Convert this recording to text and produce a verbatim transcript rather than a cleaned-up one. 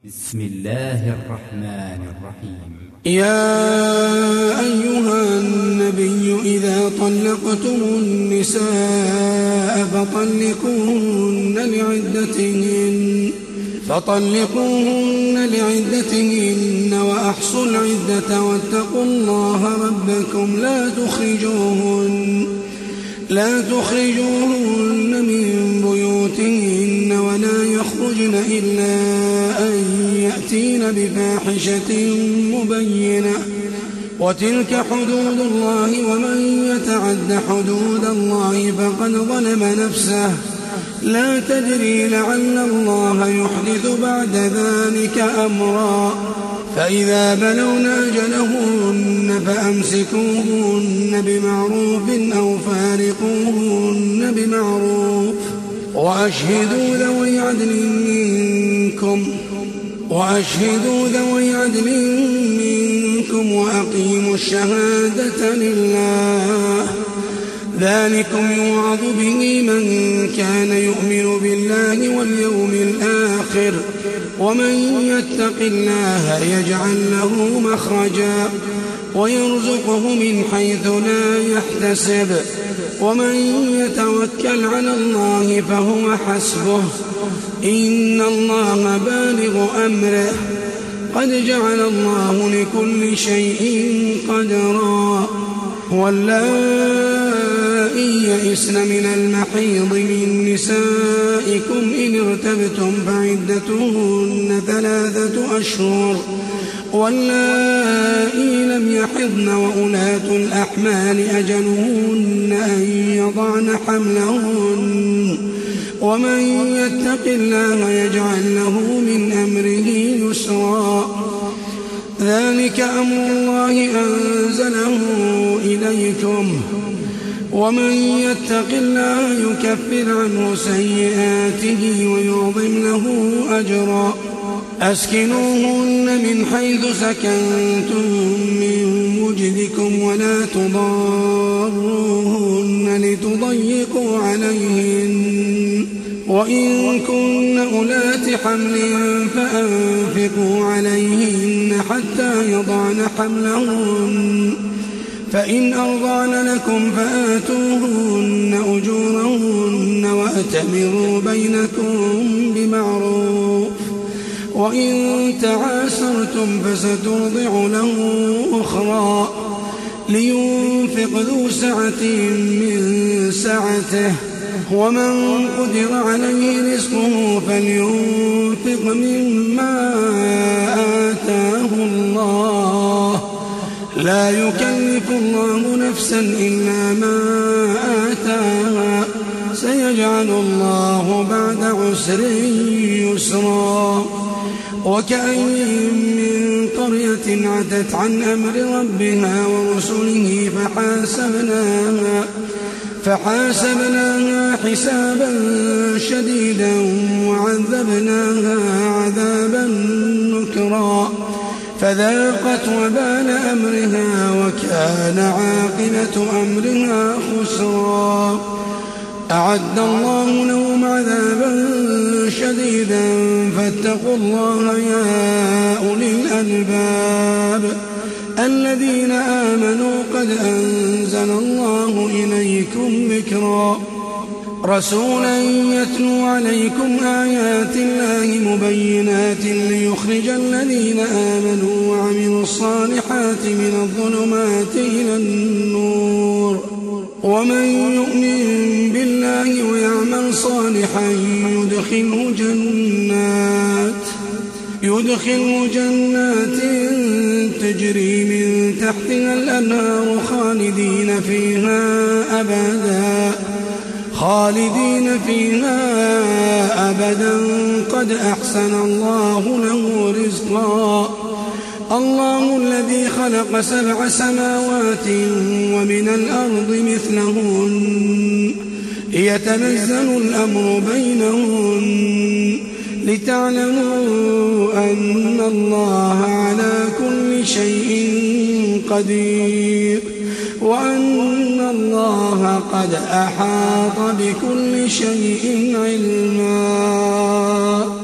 بسم الله الرحمن الرحيم. يا أيها النبي إذا طلقتم النساء فطلقوهن لعدتهن فطلقوهن لعدتهن وأحصوا العدة واتقوا الله ربكم لا تخرجوهن لا تخرجوهن من بيوتهن ولا يخرجن إلا أن يأتين بفاحشة مبينة وتلك حدود الله ومن يتعد حدود الله فقد ظلم نفسه لا تدري لعل الله يحدث بعد ذلك أمرا فإذا بلغن أجلهن فأمسكوهن بمعروف أو فارقوهن بمعروف وأشهدوا ذوي عدل منكم وأشهدوا ذوي عدل منكم وأقيموا الشهادة لله ذلكم يوعظ به من كان يؤمن بالله واليوم الآخر ومن يتق الله يجعل له مخرجا ويرزقه من حيث لا يحتسب ومن يتوكل على الله فهو حسبه إن الله بالغ أمره قد جعل الله لكل شيء قدرا واللائي يئسن من المحيض من نسائكم إن ارتبتم فعدتهن ثلاثة أشهر واللائي لم يحضن وأولاة الأحمال أجلهن أن يضعن حملهن ومن يتق الله يجعل له من أمره يسرا ذلك أمر الله أنزله إليكم ومن يتق الله يكفر عنه سيئاته ويعظم له أجرا أسكنوهن من حيث سكنتم من وجدكم ولا تضاروهن لتضيقوا عليهن وإن كن أولات حمل فأنفقوا عليهن حتى يضعن حملهن فإن أرضعن لكم فآتوهن أجورهن وأتمروا بينكم بمعروف وإن تعاسرتم فسترضع له أخرى لينفق ذو سعة من سعته ومن قدر عليه رزقه فلينفق مما آتاه الله لا يكلف الله نفسا إلا ما آتاها سيجعل الله بعد عسر يسرا وكأين من قرية عتت عن أمر ربها ورسله فحاسبناها فحاسبناها حسابا شديدا وعذبناها عذابا نكرا فذاقت وبال أمرها وكان عاقبة أمرها خسرا أعد الله لهم عذابا شديدا فاتقوا الله يا أولي الألباب الذين آمنوا قد أنزل الله إليكم ذكرا رسولا يتلو عليكم آيات الله مبينات ليخرج الذين آمنوا وعملوا الصالحات من الظلمات إلى النور ومن يؤمن بالله ويعمل صالحا يدخله جنات يدخله جنات تجري من تحتها الأنهار خالدين فيها أبدا خالدين فيها أبدا قد أحسن الله له رزقا الله الذي خلق سبع سماوات ومن الأرض مثلهن يتنزل الأمر بينهن لتعلموا أن الله على كل شيء قدير وأن الله قد أحاط بكل شيء علما.